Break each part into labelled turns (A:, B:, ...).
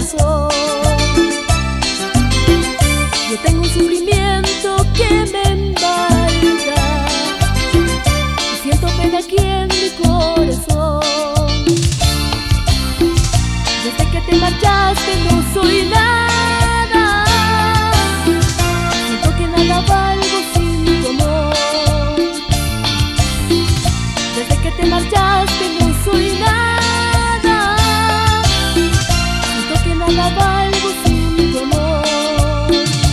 A: corazón. Yo tengo un sufrimiento que me embarga y siento pena aquí en mi corazón. Desde que te marchaste no soy nada, siento que nada valgo sin tu amor. Desde que te marchaste no soy nada, siento que nada valgo sin tu amor.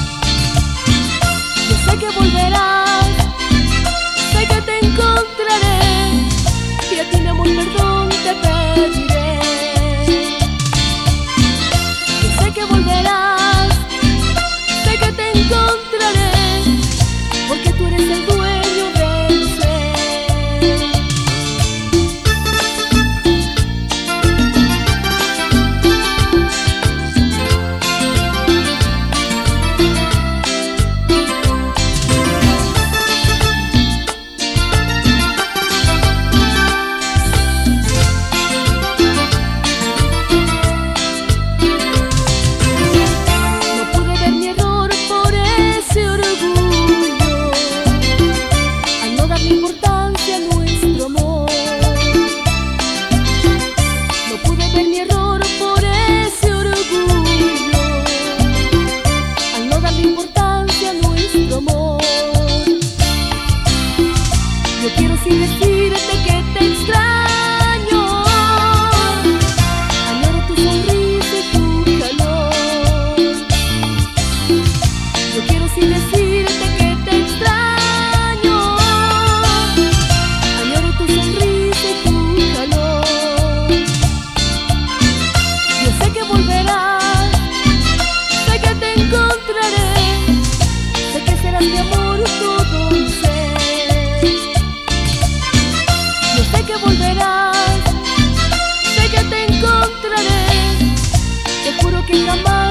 A: Yo sé que volverás, sé que te encontraré, y a ti mi amor perdón te pediré. Yo sé que volverás, sé que te encontraré, porque tú eres el dueño de mi ser. Yo quiero sin decirte que te extraño, añoro tu sonrisa y tu calor. Yo quiero sin decirte que te extraño, añoro tu sonrisa y tu calor. Yo sé que volverás, sé que te encontraré, sé que serás mi amor todo un ser. Sé que volverás, sé que te encontraré, te juro que jamás